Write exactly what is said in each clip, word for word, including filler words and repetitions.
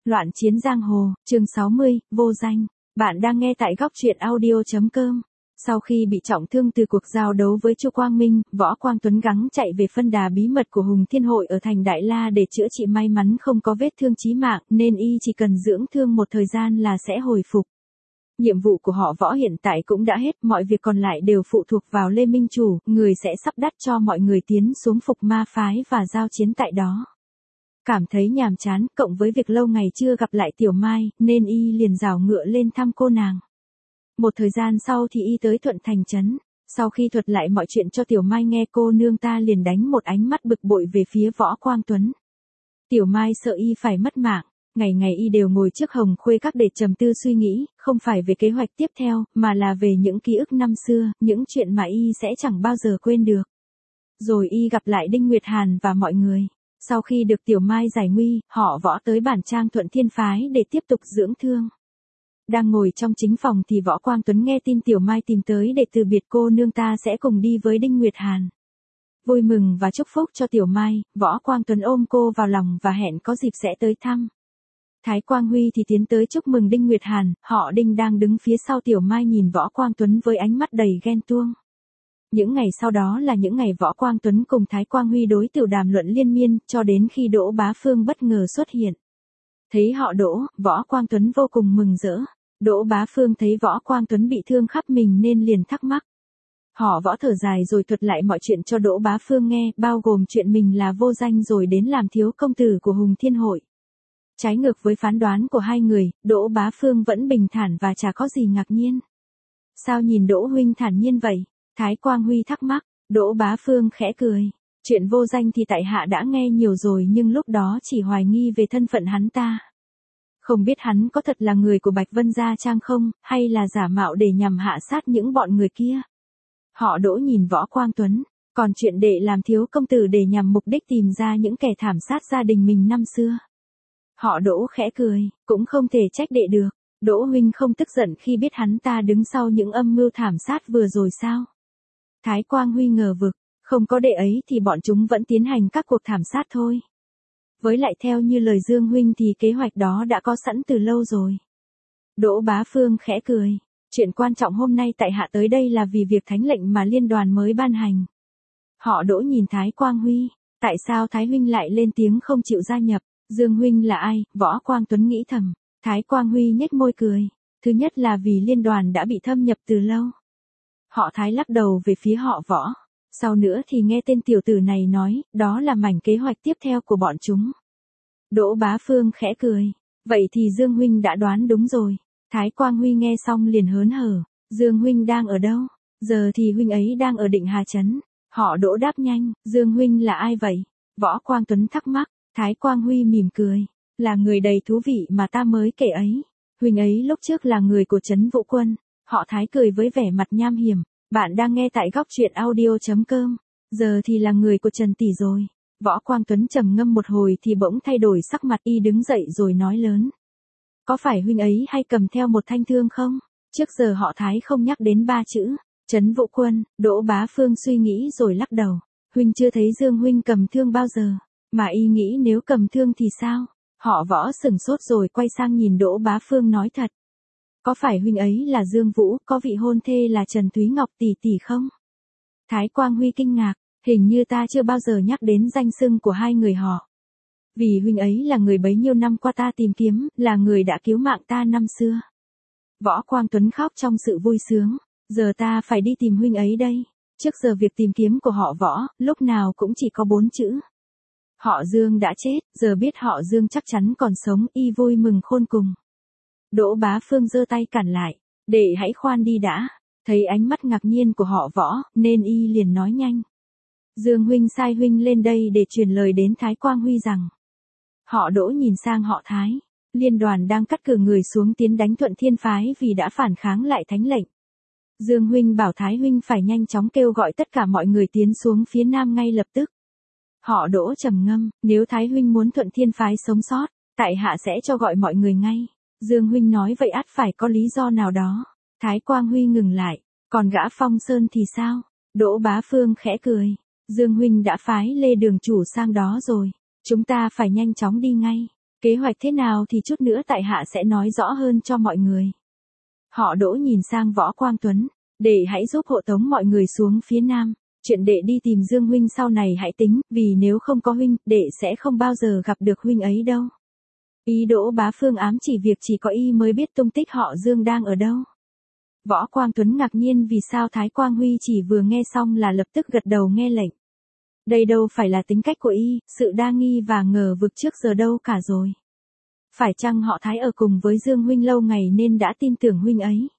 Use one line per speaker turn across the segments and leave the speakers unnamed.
Loạn chiến giang hồ, chương sáu mươi, vô danh. Bạn đang nghe tại góc truyện audio.com. Sau khi bị trọng thương từ cuộc giao đấu với Chu Quang Minh, Võ Quang Tuấn gắng chạy về phân đà bí mật của Hùng Thiên Hội ở thành Đại La để chữa trị, may mắn không có vết thương chí mạng, nên y chỉ cần dưỡng thương một thời gian là sẽ hồi phục. Nhiệm vụ của họ Võ hiện tại cũng đã hết, mọi việc còn lại đều phụ thuộc vào Lê Minh Chủ, người sẽ sắp đặt cho mọi người tiến xuống Phục Ma phái và giao chiến tại đó. Cảm thấy nhàm chán, cộng với việc lâu ngày chưa gặp lại Tiểu Mai, nên y liền rảo ngựa lên thăm cô nàng. Một thời gian sau thì y tới Thuận Thành trấn. Sau khi thuật lại mọi chuyện cho Tiểu Mai nghe, cô nương ta liền đánh một ánh mắt bực bội về phía Võ Quang Tuấn. Tiểu Mai sợ y phải mất mạng, ngày ngày y đều ngồi trước Hồng Khuê Các để trầm tư suy nghĩ, không phải về kế hoạch tiếp theo, mà là về những ký ức năm xưa, những chuyện mà y sẽ chẳng bao giờ quên được. Rồi y gặp lại Đinh Nguyệt Hàn và mọi người. Sau khi được Tiểu Mai giải nguy, họ Võ tới bản trang Thuận Thiên phái để tiếp tục dưỡng thương. Đang ngồi trong chính phòng thì Võ Quang Tuấn nghe tin Tiểu Mai tìm tới để từ biệt, cô nương ta sẽ cùng đi với Đinh Nguyệt Hàn. Vui mừng và chúc phúc cho Tiểu Mai, Võ Quang Tuấn ôm cô vào lòng và hẹn có dịp sẽ tới thăm. Thái Quang Huy thì tiến tới chúc mừng Đinh Nguyệt Hàn, họ Đinh đang đứng phía sau Tiểu Mai nhìn Võ Quang Tuấn với ánh mắt đầy ghen tuông. Những ngày sau đó là những ngày Võ Quang Tuấn cùng Thái Quang Huy đối tiểu đàm luận liên miên, cho đến khi Đỗ Bá Phương bất ngờ xuất hiện. Thấy họ Đỗ, Võ Quang Tuấn vô cùng mừng rỡ. Đỗ Bá Phương thấy Võ Quang Tuấn bị thương khắp mình nên liền thắc mắc. Họ Võ thở dài rồi thuật lại mọi chuyện cho Đỗ Bá Phương nghe, bao gồm chuyện mình là vô danh rồi đến làm thiếu công tử của Hùng Thiên Hội. Trái ngược với phán đoán của hai người, Đỗ Bá Phương vẫn bình thản và chả có gì ngạc nhiên. Sao nhìn Đỗ huynh thản nhiên vậy? Thái Quang Huy thắc mắc. Đỗ Bá Phương khẽ cười. Chuyện vô danh thì tại hạ đã nghe nhiều rồi, nhưng lúc đó chỉ hoài nghi về thân phận hắn ta. Không biết hắn có thật là người của Bạch Vân Gia Trang không, hay là giả mạo để nhằm hạ sát những bọn người kia. Họ Đỗ nhìn Võ Quang Tuấn. Còn chuyện đệ làm thiếu công tử để nhằm mục đích tìm ra những kẻ thảm sát gia đình mình năm xưa. Họ Đỗ khẽ cười, cũng không thể trách đệ được. Đỗ huynh không tức giận khi biết hắn ta đứng sau những âm mưu thảm sát vừa rồi sao? Thái Quang Huy ngờ vực, không có đệ ấy thì bọn chúng vẫn tiến hành các cuộc thảm sát thôi. Với lại theo như lời Dương huynh thì kế hoạch đó đã có sẵn từ lâu rồi. Đỗ Bá Phương khẽ cười, chuyện quan trọng hôm nay tại hạ tới đây là vì việc thánh lệnh mà liên đoàn mới ban hành. Họ Đỗ nhìn Thái Quang Huy, tại sao Thái huynh lại lên tiếng không chịu gia nhập? Dương huynh là ai? Võ Quang Tuấn nghĩ thầm. Thái Quang Huy nhếch môi cười. Thứ nhất là vì liên đoàn đã bị thâm nhập từ lâu. Họ Thái lắc đầu về phía họ Võ. Sau nữa thì nghe tên tiểu tử này nói, đó là mảnh kế hoạch tiếp theo của bọn chúng. Đỗ Bá Phương khẽ cười. Vậy thì Dương huynh đã đoán đúng rồi. Thái Quang Huy nghe xong liền hớn hở. Dương huynh đang ở đâu? Giờ thì huynh ấy đang ở Định Hà Trấn. Họ Đỗ đáp nhanh. Dương huynh là ai vậy? Võ Quang Tuấn thắc mắc. Thái Quang Huy mỉm cười. Là người đầy thú vị mà ta mới kể ấy. Huynh ấy lúc trước là người của Trấn Vũ Quân. Họ Thái cười với vẻ mặt nham hiểm. Bạn đang nghe tại góc truyện audio.com. Giờ thì là người của Trần Tỷ rồi. Võ Quang Tuấn trầm ngâm một hồi thì bỗng thay đổi sắc mặt, y đứng dậy rồi nói lớn. Có phải huynh ấy hay cầm theo một thanh thương không? Trước giờ họ Thái không nhắc đến ba chữ. Trấn Vũ Quân. Đỗ Bá Phương suy nghĩ rồi lắc đầu. Huynh chưa thấy Dương huynh cầm thương bao giờ. Mà y nghĩ nếu cầm thương thì sao? Họ Võ sửng sốt rồi quay sang nhìn Đỗ Bá Phương nói thật. Có phải huynh ấy là Dương Vũ, có vị hôn thê là Trần Thúy Ngọc tỷ tỷ không? Thái Quang Huy kinh ngạc, hình như ta chưa bao giờ nhắc đến danh xưng của hai người họ. Vì huynh ấy là người bấy nhiêu năm qua ta tìm kiếm, là người đã cứu mạng ta năm xưa. Võ Quang Tuấn khóc trong sự vui sướng, giờ ta phải đi tìm huynh ấy đây. Trước giờ việc tìm kiếm của họ Võ, lúc nào cũng chỉ có bốn chữ. Họ Dương đã chết, giờ biết họ Dương chắc chắn còn sống, y vui mừng khôn cùng. Đỗ Bá Phương giơ tay cản lại, đệ hãy khoan đi đã. Thấy ánh mắt ngạc nhiên của họ Võ, nên y liền nói nhanh. Dương huynh sai huynh lên đây để truyền lời đến Thái Quang Huy rằng. Họ Đỗ nhìn sang họ Thái. Liên đoàn đang cắt cử người xuống tiến đánh Thuận Thiên phái vì đã phản kháng lại thánh lệnh. Dương huynh bảo Thái huynh phải nhanh chóng kêu gọi tất cả mọi người tiến xuống phía nam ngay lập tức. Họ Đỗ trầm ngâm, nếu Thái huynh muốn Thuận Thiên phái sống sót, tại hạ sẽ cho gọi mọi người ngay. Dương huynh nói vậy ắt phải có lý do nào đó. Thái Quang Huy ngừng lại, còn gã Phong Sơn thì sao? Đỗ Bá Phương khẽ cười. Dương huynh đã phái Lê Đường chủ sang đó rồi, chúng ta phải nhanh chóng đi ngay. Kế hoạch thế nào thì chút nữa tại hạ sẽ nói rõ hơn cho mọi người. Họ Đỗ nhìn sang Võ Quang Tuấn, đệ hãy giúp hộ tống mọi người xuống phía nam. Chuyện đệ đi tìm Dương huynh sau này hãy tính, vì nếu không có huynh, đệ sẽ không bao giờ gặp được huynh ấy đâu. Ý Đỗ Bá Phương ám chỉ việc chỉ có y mới biết tung tích họ Dương đang ở đâu. Võ Quang Tuấn ngạc nhiên vì sao Thái Quang Huy chỉ vừa nghe xong là lập tức gật đầu nghe lệnh. Đây đâu phải là tính cách của y, sự đa nghi và ngờ vực trước giờ đâu cả rồi. Phải chăng họ Thái ở cùng với Dương huynh lâu ngày nên đã tin tưởng huynh ấy.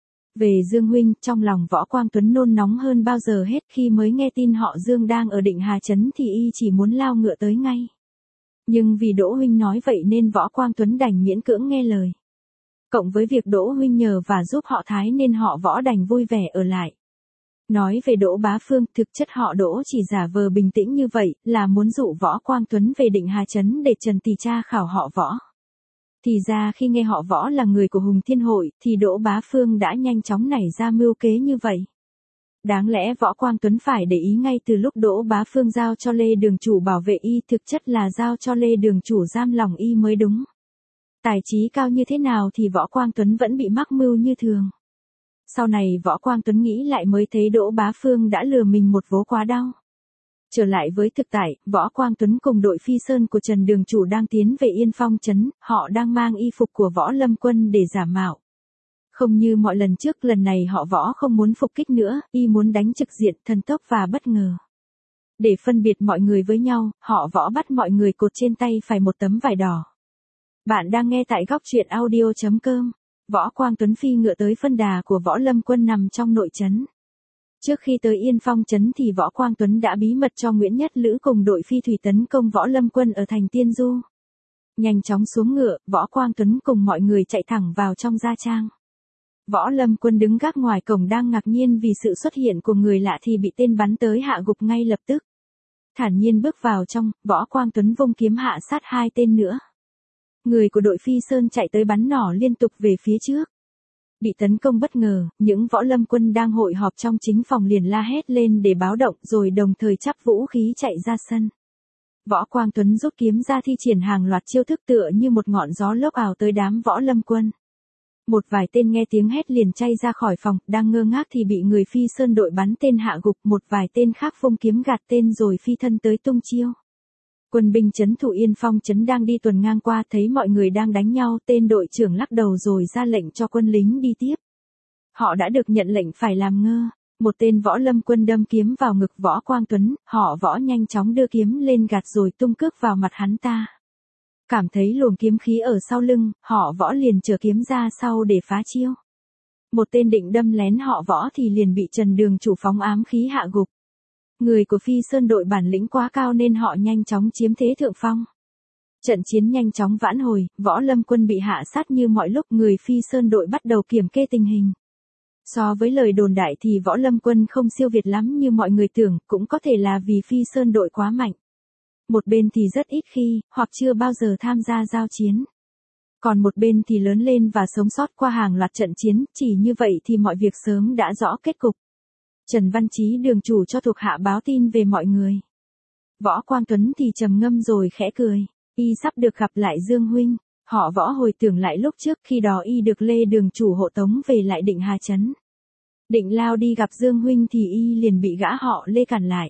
Về Dương huynh, trong lòng Võ Quang Tuấn nôn nóng hơn bao giờ hết khi mới nghe tin họ Dương đang ở Định Hà Trấn thì y chỉ muốn lao ngựa tới ngay. Nhưng vì Đỗ huynh nói vậy nên Võ Quang Tuấn đành miễn cưỡng nghe lời. Cộng với việc Đỗ huynh nhờ và giúp họ Thái nên họ Võ đành vui vẻ ở lại. Nói về Đỗ Bá Phương, thực chất họ Đỗ chỉ giả vờ bình tĩnh như vậy là muốn dụ Võ Quang Tuấn về Định Hà Trấn để trần tì tra khảo họ Võ. Thì ra khi nghe họ Võ là người của Hùng Thiên Hội thì Đỗ Bá Phương đã nhanh chóng nảy ra mưu kế như vậy. Đáng lẽ Võ Quang Tuấn phải để ý ngay từ lúc Đỗ Bá Phương giao cho Lê Đường Chủ bảo vệ y, thực chất là giao cho Lê Đường Chủ giam lòng y mới đúng. Tài trí cao như thế nào thì Võ Quang Tuấn vẫn bị mắc mưu như thường. Sau này Võ Quang Tuấn nghĩ lại mới thấy Đỗ Bá Phương đã lừa mình một vố quá đau. Trở lại với thực tại, Võ Quang Tuấn cùng đội Phi Sơn của Trần Đường Chủ đang tiến về Yên Phong Trấn, họ đang mang y phục của Võ Lâm Quân để giả mạo. Không như mọi lần trước, lần này họ Võ không muốn phục kích nữa, y muốn đánh trực diện, thần tốc và bất ngờ. Để phân biệt mọi người với nhau, họ Võ bắt mọi người cột trên tay phải một tấm vải đỏ. Bạn đang nghe tại góc truyện audio chấm com. Võ Quang Tuấn phi ngựa tới phân đà của Võ Lâm Quân nằm trong nội trấn. Trước khi tới Yên Phong Trấn thì Võ Quang Tuấn đã bí mật cho Nguyễn Nhất Lữ cùng đội phi thủy tấn công Võ Lâm Quân ở thành Tiên Du. Nhanh chóng xuống ngựa, Võ Quang Tuấn cùng mọi người chạy thẳng vào trong gia trang. Võ Lâm Quân đứng gác ngoài cổng đang ngạc nhiên vì sự xuất hiện của người lạ thì bị tên bắn tới hạ gục ngay lập tức. Thản nhiên bước vào trong, Võ Quang Tuấn vung kiếm hạ sát hai tên nữa. Người của đội Phi Sơn chạy tới bắn nỏ liên tục về phía trước. Bị tấn công bất ngờ, những Võ Lâm Quân đang hội họp trong chính phòng liền la hét lên để báo động rồi đồng thời chắp vũ khí chạy ra sân. Võ Quang Tuấn rút kiếm ra thi triển hàng loạt chiêu thức tựa như một ngọn gió lốc ảo tới đám Võ Lâm Quân. Một vài tên nghe tiếng hét liền chay ra khỏi phòng, đang ngơ ngác thì bị người Phi Sơn đội bắn tên hạ gục, một vài tên khác vung kiếm gạt tên rồi phi thân tới tung chiêu. Quân binh trấn thủ Yên Phong trấn đang đi tuần ngang qua thấy mọi người đang đánh nhau, tên đội trưởng lắc đầu rồi ra lệnh cho quân lính đi tiếp. Họ đã được nhận lệnh phải làm ngơ. Một tên Võ Lâm Quân đâm kiếm vào ngực Võ Quang Tuấn, họ Võ nhanh chóng đưa kiếm lên gạt rồi tung cước vào mặt hắn ta. Cảm thấy luồng kiếm khí ở sau lưng, họ Võ liền chở kiếm ra sau để phá chiêu. Một tên định đâm lén họ Võ thì liền bị Trần Đường Chủ phóng ám khí hạ gục. Người của Phi Sơn đội bản lĩnh quá cao nên họ nhanh chóng chiếm thế thượng phong. Trận chiến nhanh chóng vãn hồi, Võ Lâm Quân bị hạ sát như mọi lúc, người Phi Sơn đội bắt đầu kiểm kê tình hình. So với lời đồn đại thì Võ Lâm Quân không siêu việt lắm như mọi người tưởng, cũng có thể là vì Phi Sơn đội quá mạnh. Một bên thì rất ít khi, hoặc chưa bao giờ tham gia giao chiến. Còn một bên thì lớn lên và sống sót qua hàng loạt trận chiến, chỉ như vậy thì mọi việc sớm đã rõ kết cục. Trần Văn Chí Đường Chủ cho thuộc hạ báo tin về mọi người. Võ Quang Tuấn thì trầm ngâm rồi khẽ cười, y sắp được gặp lại Dương huynh. Họ Võ hồi tưởng lại lúc trước khi đó y được Lê Đường Chủ hộ tống về lại Định Hà Trấn. Định lao đi gặp Dương huynh thì y liền bị gã họ Lê cản lại.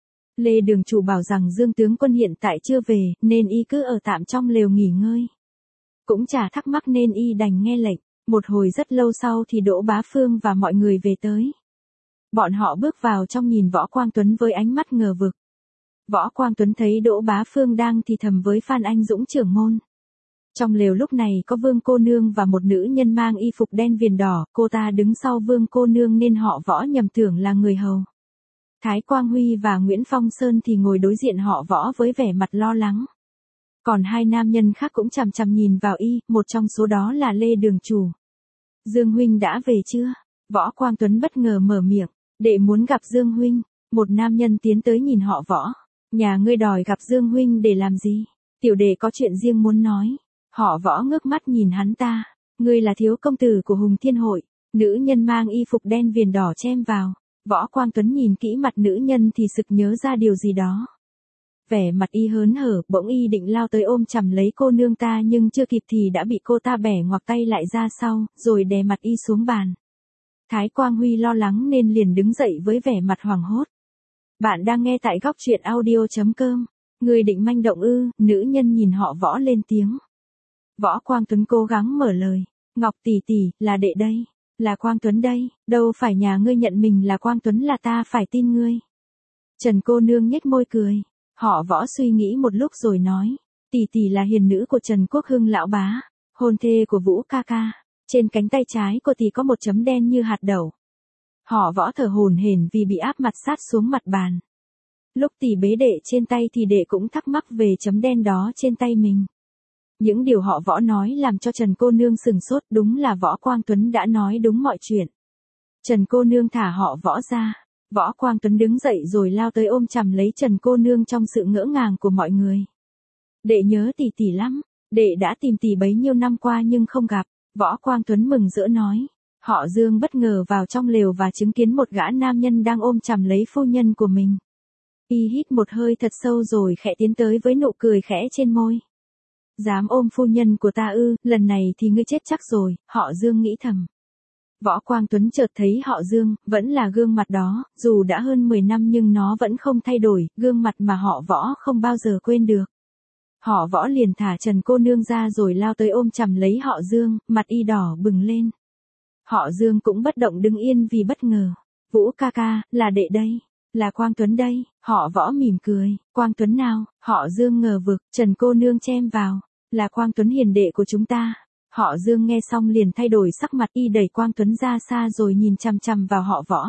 Lê Đường Chủ bảo rằng Dương tướng quân hiện tại chưa về, nên y cứ ở tạm trong lều nghỉ ngơi. Cũng chả thắc mắc nên y đành nghe lệnh. Một hồi rất lâu sau thì Đỗ Bá Phương và mọi người về tới. Bọn họ bước vào trong nhìn Võ Quang Tuấn với ánh mắt ngờ vực. Võ Quang Tuấn thấy Đỗ Bá Phương đang thì thầm với Phan Anh Dũng trưởng môn. Trong lều lúc này có Vương cô nương và một nữ nhân mang y phục đen viền đỏ, cô ta đứng sau Vương cô nương nên họ Võ nhầm tưởng là người hầu. Thái Quang Huy và Nguyễn Phong Sơn thì ngồi đối diện họ Võ với vẻ mặt lo lắng. Còn hai nam nhân khác cũng chằm chằm nhìn vào y, một trong số đó là Lê Đường Chủ. Dương huynh đã về chưa? Võ Quang Tuấn bất ngờ mở miệng, đệ muốn gặp Dương huynh. Một nam nhân tiến tới nhìn họ Võ. Nhà ngươi đòi gặp Dương huynh để làm gì? Tiểu đệ có chuyện riêng muốn nói. Họ Võ ngước mắt nhìn hắn ta. Ngươi là thiếu công tử của Hùng Thiên Hội. Nữ nhân mang y phục đen viền đỏ chen vào. Võ Quang Tuấn nhìn kỹ mặt nữ nhân thì sực nhớ ra điều gì đó. Vẻ mặt y hớn hở, bỗng y định lao tới ôm chầm lấy cô nương ta nhưng chưa kịp thì đã bị cô ta bẻ ngoặc tay lại ra sau, rồi đè mặt y xuống bàn. Thái Quang Huy lo lắng nên liền đứng dậy với vẻ mặt hoảng hốt. Bạn đang nghe tại góc truyện audio.com. Người định manh động ư? Nữ nhân nhìn họ Võ lên tiếng. Võ Quang Tuấn cố gắng mở lời. Ngọc tỷ tỷ, là đệ đây. Là Quang Tuấn đây, đâu phải nhà ngươi nhận mình là Quang Tuấn là ta phải tin ngươi. Trần cô nương nhếch môi cười. Họ Võ suy nghĩ một lúc rồi nói. Tỷ tỷ là hiền nữ của Trần Quốc Hưng lão bá, hôn thê của Vũ ca ca. Trên cánh tay trái của tỷ có một chấm đen như hạt đậu. Họ Võ thở hổn hển vì bị áp mặt sát xuống mặt bàn. Lúc tỷ bế đệ trên tay thì đệ cũng thắc mắc về chấm đen đó trên tay mình. Những điều họ Võ nói làm cho Trần cô nương sừng sốt, đúng là Võ Quang Tuấn đã nói đúng mọi chuyện. Trần cô nương thả họ Võ ra. Võ Quang Tuấn đứng dậy rồi lao tới ôm chầm lấy Trần cô nương trong sự ngỡ ngàng của mọi người. Đệ nhớ tỷ tỷ lắm, đệ đã tìm tỷ bấy nhiêu năm qua nhưng không gặp. Võ Quang Tuấn mừng rỡ nói. Họ Dương bất ngờ vào trong lều và chứng kiến một gã nam nhân đang ôm chầm lấy phu nhân của mình. Y hít một hơi thật sâu rồi khẽ tiến tới với nụ cười khẽ trên môi. Dám ôm phu nhân của ta ư, lần này thì ngươi chết chắc rồi, họ Dương nghĩ thầm. Võ Quang Tuấn chợt thấy họ Dương, vẫn là gương mặt đó, dù đã hơn mười năm nhưng nó vẫn không thay đổi, gương mặt mà họ Võ không bao giờ quên được. Họ Võ liền thả Trần cô nương ra rồi lao tới ôm chầm lấy họ Dương, mặt y đỏ bừng lên. Họ Dương cũng bất động đứng yên vì bất ngờ. Vũ ca ca, là đệ đây. Là Quang Tuấn đây. Họ Võ mỉm cười. Quang Tuấn nào? Họ Dương ngờ vực. Trần cô nương chen vào. Là Quang Tuấn hiền đệ của chúng ta. Họ Dương nghe xong liền thay đổi sắc mặt, y đẩy Quang Tuấn ra xa rồi nhìn chằm chằm vào họ Võ.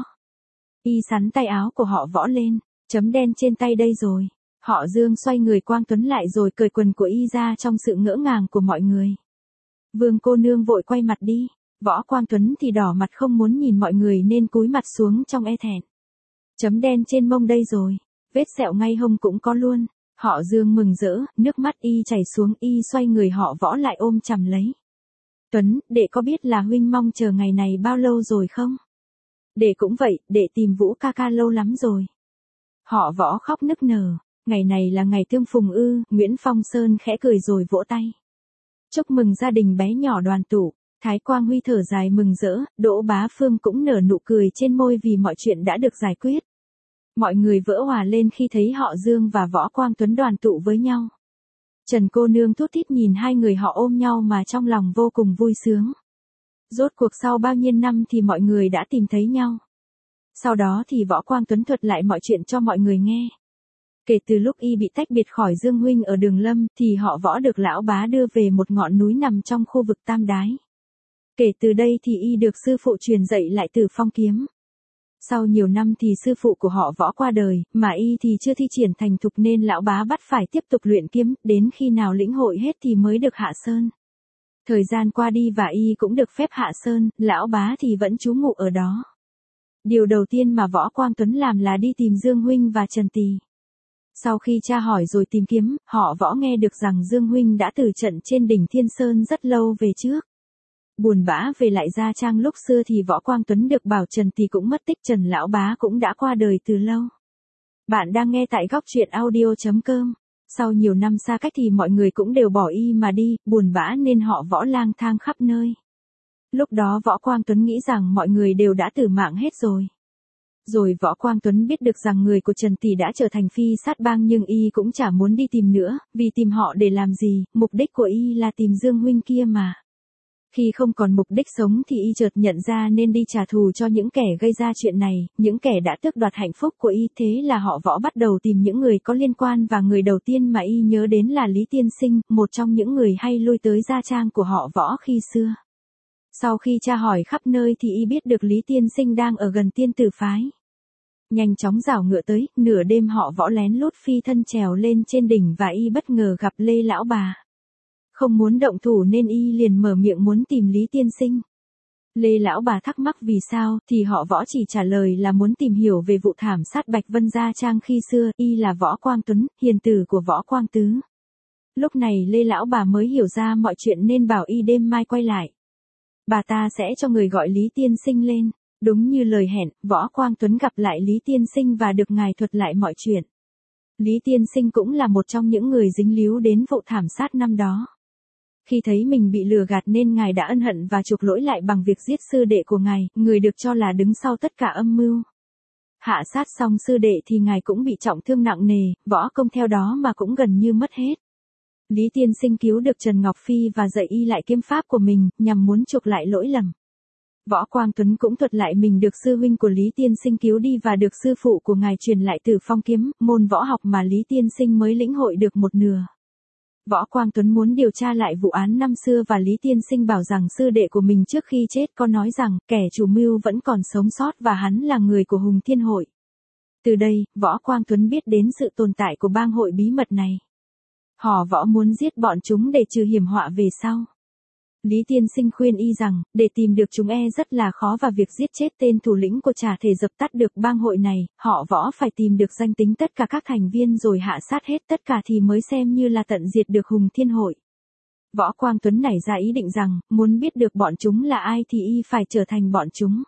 Y sắn tay áo của họ Võ lên. Chấm đen trên tay đây rồi. Họ Dương xoay người Quang Tuấn lại rồi cởi quần của y ra trong sự ngỡ ngàng của mọi người. Vương cô nương vội quay mặt đi. Võ Quang Tuấn thì đỏ mặt không muốn nhìn mọi người nên cúi mặt xuống trong e thẹn. Chấm đen trên mông đây rồi. Vết sẹo ngay hông cũng có luôn. Họ Dương mừng rỡ, nước mắt y chảy xuống, y xoay người họ Võ lại ôm chầm lấy. Tuấn, đệ có biết là huynh mong chờ ngày này bao lâu rồi không? Đệ cũng vậy, đệ tìm Vũ ca ca lâu lắm rồi. Họ Võ khóc nức nở. Ngày này là ngày tương phùng ư? Nguyễn Phong Sơn khẽ cười rồi vỗ tay. Chúc mừng gia đình bé nhỏ đoàn tụ. Thái Quang Huy thở dài mừng rỡ, Đỗ Bá Phương cũng nở nụ cười trên môi vì mọi chuyện đã được giải quyết. Mọi người vỡ hòa lên khi thấy họ Dương và Võ Quang Tuấn đoàn tụ với nhau. Trần cô nương thút thít nhìn hai người họ ôm nhau mà trong lòng vô cùng vui sướng. Rốt cuộc sau bao nhiêu năm thì mọi người đã tìm thấy nhau. Sau đó thì Võ Quang Tuấn thuật lại mọi chuyện cho mọi người nghe. Kể từ lúc y bị tách biệt khỏi Dương huynh ở Đường Lâm thì họ Võ được lão bá đưa về một ngọn núi nằm trong khu vực Tam Đái. Kể từ đây thì y được sư phụ truyền dạy lại Tử Phong kiếm. Sau nhiều năm thì sư phụ của họ Võ qua đời, mà y thì chưa thi triển thành thục nên lão bá bắt phải tiếp tục luyện kiếm, đến khi nào lĩnh hội hết thì mới được hạ sơn. Thời gian qua đi và y cũng được phép hạ sơn, lão bá thì vẫn trú ngụ ở đó. Điều đầu tiên mà Võ Quang Tuấn làm là đi tìm Dương huynh và Trần Tỳ. Sau khi tra hỏi rồi tìm kiếm, họ Võ nghe được rằng Dương huynh đã từ trận trên đỉnh Thiên Sơn rất lâu về trước. Buồn bã về lại Gia Trang lúc xưa thì Võ Quang Tuấn được bảo Trần Tỳ cũng mất tích, Trần lão bá cũng đã qua đời từ lâu. Bạn đang nghe tại góc truyện audio.com. Sau nhiều năm xa cách thì mọi người cũng đều bỏ y mà đi, buồn bã nên họ Võ lang thang khắp nơi. Lúc đó Võ Quang Tuấn nghĩ rằng mọi người đều đã tử mạng hết rồi. Rồi Võ Quang Tuấn biết được rằng người của Trần Tỳ đã trở thành phi sát bang nhưng y cũng chả muốn đi tìm nữa, vì tìm họ để làm gì, mục đích của y là tìm Dương huynh kia mà. Khi không còn mục đích sống thì y chợt nhận ra nên đi trả thù cho những kẻ gây ra chuyện này, những kẻ đã tước đoạt hạnh phúc của y. Thế là họ Võ bắt đầu tìm những người có liên quan và người đầu tiên mà y nhớ đến là Lý Tiên Sinh, một trong những người hay lui tới Gia Trang của họ Võ khi xưa. Sau khi tra hỏi khắp nơi thì y biết được Lý Tiên Sinh đang ở gần Tiên Tử Phái. Nhanh chóng rảo ngựa tới, nửa đêm họ Võ lén lút phi thân trèo lên trên đỉnh và y bất ngờ gặp Lê lão bà. Không muốn động thủ nên y liền mở miệng muốn tìm Lý Tiên Sinh. Lê lão bà thắc mắc vì sao, thì họ Võ chỉ trả lời là muốn tìm hiểu về vụ thảm sát Bạch Vân Gia Trang khi xưa, y là Võ Quang Tuấn, hiền tử của Võ Quang Tứ. Lúc này Lê lão bà mới hiểu ra mọi chuyện nên bảo y đêm mai quay lại. Bà ta sẽ cho người gọi Lý Tiên Sinh lên. Đúng như lời hẹn, Võ Quang Tuấn gặp lại Lý Tiên Sinh và được ngài thuật lại mọi chuyện. Lý Tiên Sinh cũng là một trong những người dính líu đến vụ thảm sát năm đó. Khi thấy mình bị lừa gạt nên ngài đã ân hận và chuộc lỗi lại bằng việc giết sư đệ của ngài, người được cho là đứng sau tất cả âm mưu. Hạ sát xong sư đệ thì ngài cũng bị trọng thương nặng nề, võ công theo đó mà cũng gần như mất hết. Lý Tiên Sinh cứu được Trần Ngọc Phi và dạy y lại kiếm pháp của mình, nhằm muốn chuộc lại lỗi lầm. Võ Quang Tuấn cũng thuật lại mình được sư huynh của Lý Tiên Sinh cứu đi và được sư phụ của ngài truyền lại Tử Phong kiếm, môn võ học mà Lý Tiên Sinh mới lĩnh hội được một nửa. Võ Quang Tuấn muốn điều tra lại vụ án năm xưa và Lý Tiên Sinh bảo rằng sư đệ của mình trước khi chết có nói rằng kẻ chủ mưu vẫn còn sống sót và hắn là người của Hùng Thiên Hội. Từ đây, Võ Quang Tuấn biết đến sự tồn tại của bang hội bí mật này. Họ Võ muốn giết bọn chúng để trừ hiểm họa về sau. Lý Tiên Sinh khuyên y rằng, để tìm được chúng e rất là khó và việc giết chết tên thủ lĩnh của chả thể dập tắt được bang hội này, họ Võ phải tìm được danh tính tất cả các thành viên rồi hạ sát hết tất cả thì mới xem như là tận diệt được Hùng Thiên Hội. Võ Quang Tuấn nảy ra ý định rằng, muốn biết được bọn chúng là ai thì y phải trở thành bọn chúng.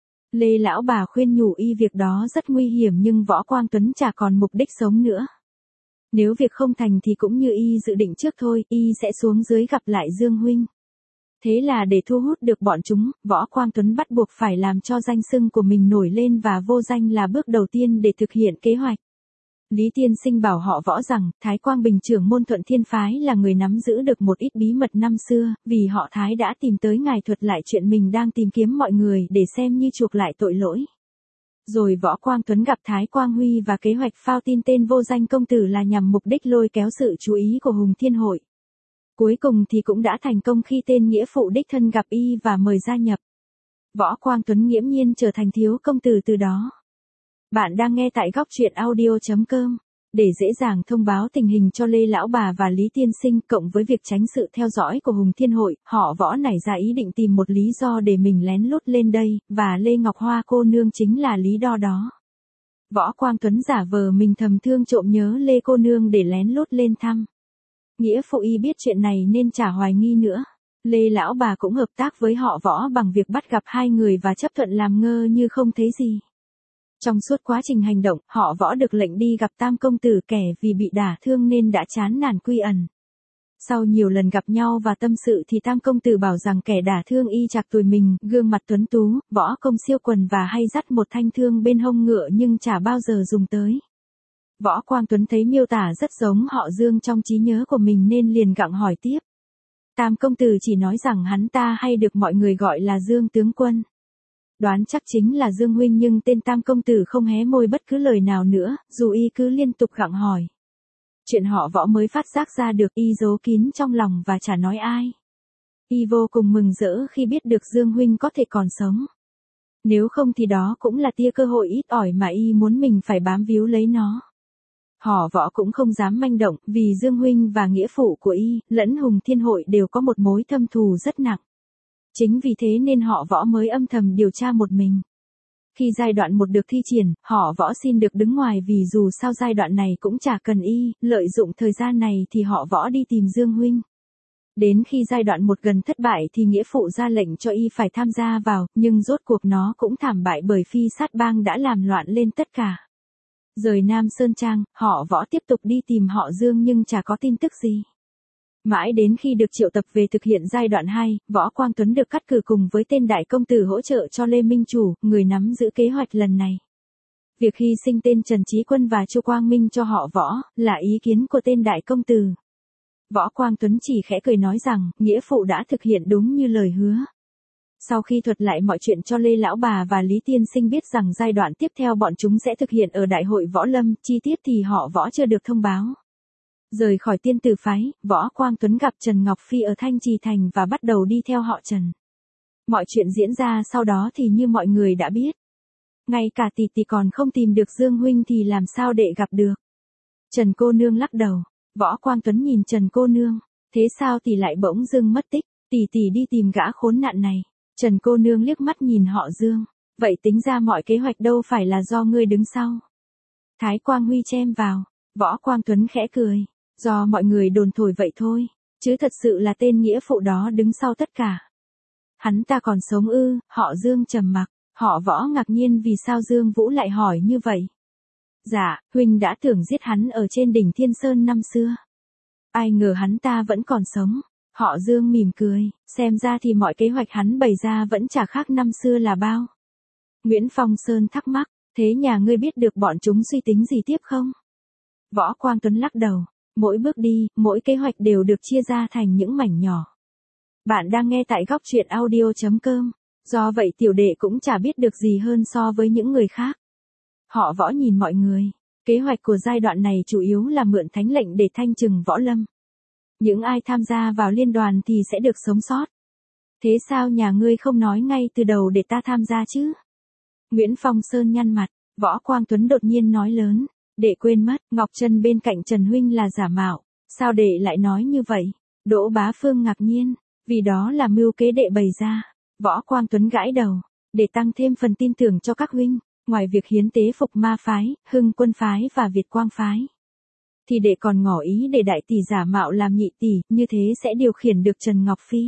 Lê lão bà khuyên nhủ y việc đó rất nguy hiểm nhưng Võ Quang Tuấn chả còn mục đích sống nữa. Nếu việc không thành thì cũng như y dự định trước thôi, y sẽ xuống dưới gặp lại Dương huynh. Thế là để thu hút được bọn chúng, Võ Quang Tuấn bắt buộc phải làm cho danh xưng của mình nổi lên và vô danh là bước đầu tiên để thực hiện kế hoạch. Lý Tiên Sinh bảo họ Võ rằng, Thái Quang Bình trưởng môn Thuận Thiên Phái là người nắm giữ được một ít bí mật năm xưa, vì họ Thái đã tìm tới ngài thuật lại chuyện mình đang tìm kiếm mọi người để xem như chuộc lại tội lỗi. Rồi Võ Quang Tuấn gặp Thái Quang Huy và kế hoạch phao tin tên vô danh công tử là nhằm mục đích lôi kéo sự chú ý của Hùng Thiên Hội. Cuối cùng thì cũng đã thành công khi tên nghĩa phụ đích thân gặp y và mời gia nhập. Võ Quang Tuấn nghiễm nhiên trở thành thiếu công tử từ đó. Bạn đang nghe tại góc truyện audio chấm com. Để dễ dàng thông báo tình hình cho Lê Lão Bà và Lý Tiên Sinh cộng với việc tránh sự theo dõi của Hùng Thiên Hội, họ Võ nảy ra ý định tìm một lý do để mình lén lút lên đây, và Lê Ngọc Hoa cô nương chính là lý do đó. Võ Quang Tuấn giả vờ mình thầm thương trộm nhớ Lê cô nương để lén lút lên thăm. Nghĩa phụ y biết chuyện này nên chả hoài nghi nữa. Lê Lão Bà cũng hợp tác với họ Võ bằng việc bắt gặp hai người và chấp thuận làm ngơ như không thấy gì. Trong suốt quá trình hành động, họ Võ được lệnh đi gặp Tam công tử kẻ vì bị đả thương nên đã chán nản quy ẩn. Sau nhiều lần gặp nhau và tâm sự thì Tam công tử bảo rằng kẻ đả thương y chạc tuổi mình, gương mặt tuấn tú, võ công siêu quần và hay dắt một thanh thương bên hông ngựa nhưng chả bao giờ dùng tới. Võ Quang Tuấn thấy miêu tả rất giống họ Dương trong trí nhớ của mình nên liền gặng hỏi tiếp. Tam công tử chỉ nói rằng hắn ta hay được mọi người gọi là Dương tướng quân. Đoán chắc chính là Dương huynh nhưng tên Tam công tử không hé môi bất cứ lời nào nữa, dù y cứ liên tục gặng hỏi. Chuyện họ Võ mới phát giác ra được y giấu kín trong lòng và chả nói ai. Y vô cùng mừng rỡ khi biết được Dương huynh có thể còn sống. Nếu không thì đó cũng là tia cơ hội ít ỏi mà y muốn mình phải bám víu lấy nó. Họ Võ cũng không dám manh động vì Dương huynh và nghĩa phụ của y, lẫn Hùng Thiên Hội đều có một mối thâm thù rất nặng. Chính vì thế nên họ Võ mới âm thầm điều tra một mình. Khi giai đoạn một được thi triển, họ Võ xin được đứng ngoài vì dù sao giai đoạn này cũng chả cần y, lợi dụng thời gian này thì họ Võ đi tìm Dương huynh. Đến khi giai đoạn một gần thất bại thì nghĩa phụ ra lệnh cho y phải tham gia vào, nhưng rốt cuộc nó cũng thảm bại bởi phi sát bang đã làm loạn lên tất cả. Rời Nam Sơn Trang, họ Võ tiếp tục đi tìm họ Dương nhưng chả có tin tức gì. Mãi đến khi được triệu tập về thực hiện giai đoạn hai, Võ Quang Tuấn được cắt cử cùng với tên đại công tử hỗ trợ cho Lê Minh Chủ, người nắm giữ kế hoạch lần này. Việc hy sinh tên Trần Chí Quân và Chu Quang Minh cho họ Võ, là ý kiến của tên đại công tử. Võ Quang Tuấn chỉ khẽ cười nói rằng, nghĩa phụ đã thực hiện đúng như lời hứa. Sau khi thuật lại mọi chuyện cho Lê Lão Bà và Lý Tiên Sinh biết rằng giai đoạn tiếp theo bọn chúng sẽ thực hiện ở Đại hội Võ Lâm, chi tiết thì họ Võ chưa được thông báo. Rời khỏi Tiên Tử Phái, Võ Quang Tuấn gặp Trần Ngọc Phi ở Thanh Trì Thành và bắt đầu đi theo họ Trần. Mọi chuyện diễn ra sau đó thì như mọi người đã biết. Ngay cả tỷ tỷ còn không tìm được Dương huynh thì làm sao để gặp được. Trần cô nương lắc đầu. Võ Quang Tuấn nhìn Trần cô nương. Thế sao tỷ lại bỗng dưng mất tích, tỷ tỷ đi tìm gã khốn nạn này. Trần cô nương liếc mắt nhìn họ Dương. Vậy tính ra mọi kế hoạch đâu phải là do ngươi đứng sau. Thái Quang Huy chen vào. Võ Quang Tuấn khẽ cười. Do mọi người đồn thổi vậy thôi. Chứ thật sự là tên nghĩa phụ đó đứng sau tất cả. Hắn ta còn sống ư? Họ Dương trầm mặc. Họ Võ ngạc nhiên vì sao Dương Vũ lại hỏi như vậy. Dạ, huynh đã tưởng giết hắn ở trên đỉnh Thiên Sơn năm xưa. Ai ngờ hắn ta vẫn còn sống. Họ Dương mỉm cười, xem ra thì mọi kế hoạch hắn bày ra vẫn chả khác năm xưa là bao. Nguyễn Phong Sơn thắc mắc, thế nhà ngươi biết được bọn chúng suy tính gì tiếp không? Võ Quang Tuấn lắc đầu, mỗi bước đi, mỗi kế hoạch đều được chia ra thành những mảnh nhỏ. Bạn đang nghe tại góc truyện audio chấm com, do vậy tiểu đệ cũng chả biết được gì hơn so với những người khác. Họ Võ nhìn mọi người, kế hoạch của giai đoạn này chủ yếu là mượn thánh lệnh để thanh trừng Võ Lâm. Những ai tham gia vào liên đoàn thì sẽ được sống sót. Thế sao nhà ngươi không nói ngay từ đầu để ta tham gia chứ? Nguyễn Phong Sơn nhăn mặt, Võ Quang Tuấn đột nhiên nói lớn, đệ quên mất, Ngọc Trân bên cạnh Trần huynh là giả mạo, sao đệ lại nói như vậy? Đỗ Bá Phương ngạc nhiên, vì đó là mưu kế đệ bày ra. Võ Quang Tuấn gãi đầu, để tăng thêm phần tin tưởng cho các huynh, ngoài việc hiến tế phục ma phái, Hưng Quân phái và Việt Quang phái, thì đệ còn ngỏ ý để đại tỷ giả mạo làm nhị tỷ, như thế sẽ điều khiển được Trần Ngọc Phi.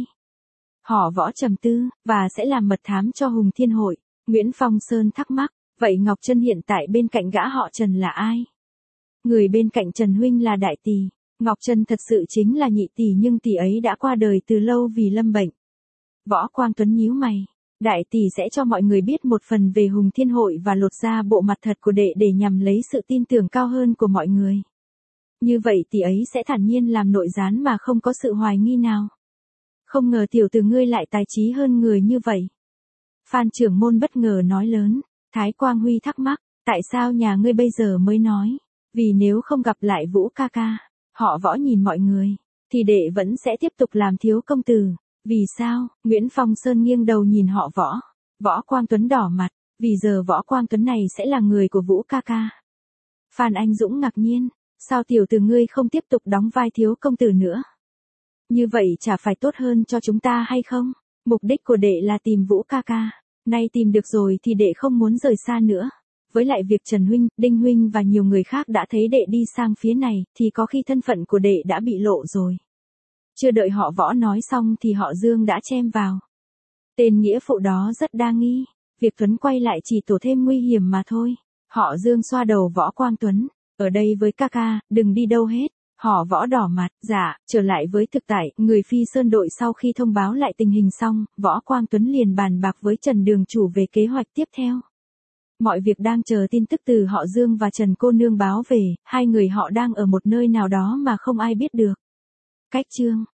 Họ Võ trầm tư, và sẽ làm mật thám cho Hùng Thiên Hội. Nguyễn Phong Sơn thắc mắc, vậy Ngọc Trân hiện tại bên cạnh gã họ Trần là ai? Người bên cạnh Trần huynh là đại tỷ. Ngọc Trân thật sự chính là nhị tỷ nhưng tỷ ấy đã qua đời từ lâu vì lâm bệnh. Võ Quang Tuấn nhíu mày, đại tỷ sẽ cho mọi người biết một phần về Hùng Thiên Hội và lột ra bộ mặt thật của đệ để nhằm lấy sự tin tưởng cao hơn của mọi người. Như vậy tỷ ấy sẽ thản nhiên làm nội gián mà không có sự hoài nghi nào. Không ngờ tiểu tử ngươi lại tài trí hơn người như vậy. Phan trưởng môn bất ngờ nói lớn, Thái Quang Huy thắc mắc, tại sao nhà ngươi bây giờ mới nói? Vì nếu không gặp lại Vũ ca ca, họ Võ nhìn mọi người, thì đệ vẫn sẽ tiếp tục làm thiếu công tử. Vì sao? Nguyễn Phong Sơn nghiêng đầu nhìn họ Võ. Võ Quang Tuấn đỏ mặt, vì giờ Võ Quang Tuấn này sẽ là người của Vũ ca ca. Phan Anh Dũng ngạc nhiên, sao tiểu tử ngươi không tiếp tục đóng vai thiếu công tử nữa? Như vậy chả phải tốt hơn cho chúng ta hay không? Mục đích của đệ là tìm Vũ ca ca, nay tìm được rồi thì đệ không muốn rời xa nữa. Với lại việc Trần huynh, Đinh huynh và nhiều người khác đã thấy đệ đi sang phía này, thì có khi thân phận của đệ đã bị lộ rồi. Chưa đợi họ Võ nói xong thì họ Dương đã chen vào. Tên nghĩa phụ đó rất đa nghi, việc Tuấn quay lại chỉ tổ thêm nguy hiểm mà thôi. Họ Dương xoa đầu Võ Quang Tuấn, ở đây với ca ca, đừng đi đâu hết. Họ Võ đỏ mặt, dạ, trở lại với thực tại, người Phi Sơn đội sau khi thông báo lại tình hình xong, Võ Quang Tuấn liền bàn bạc với Trần Đường Chủ về kế hoạch tiếp theo. Mọi việc đang chờ tin tức từ họ Dương và Trần cô nương báo về, hai người họ đang ở một nơi nào đó mà không ai biết được. Cách chương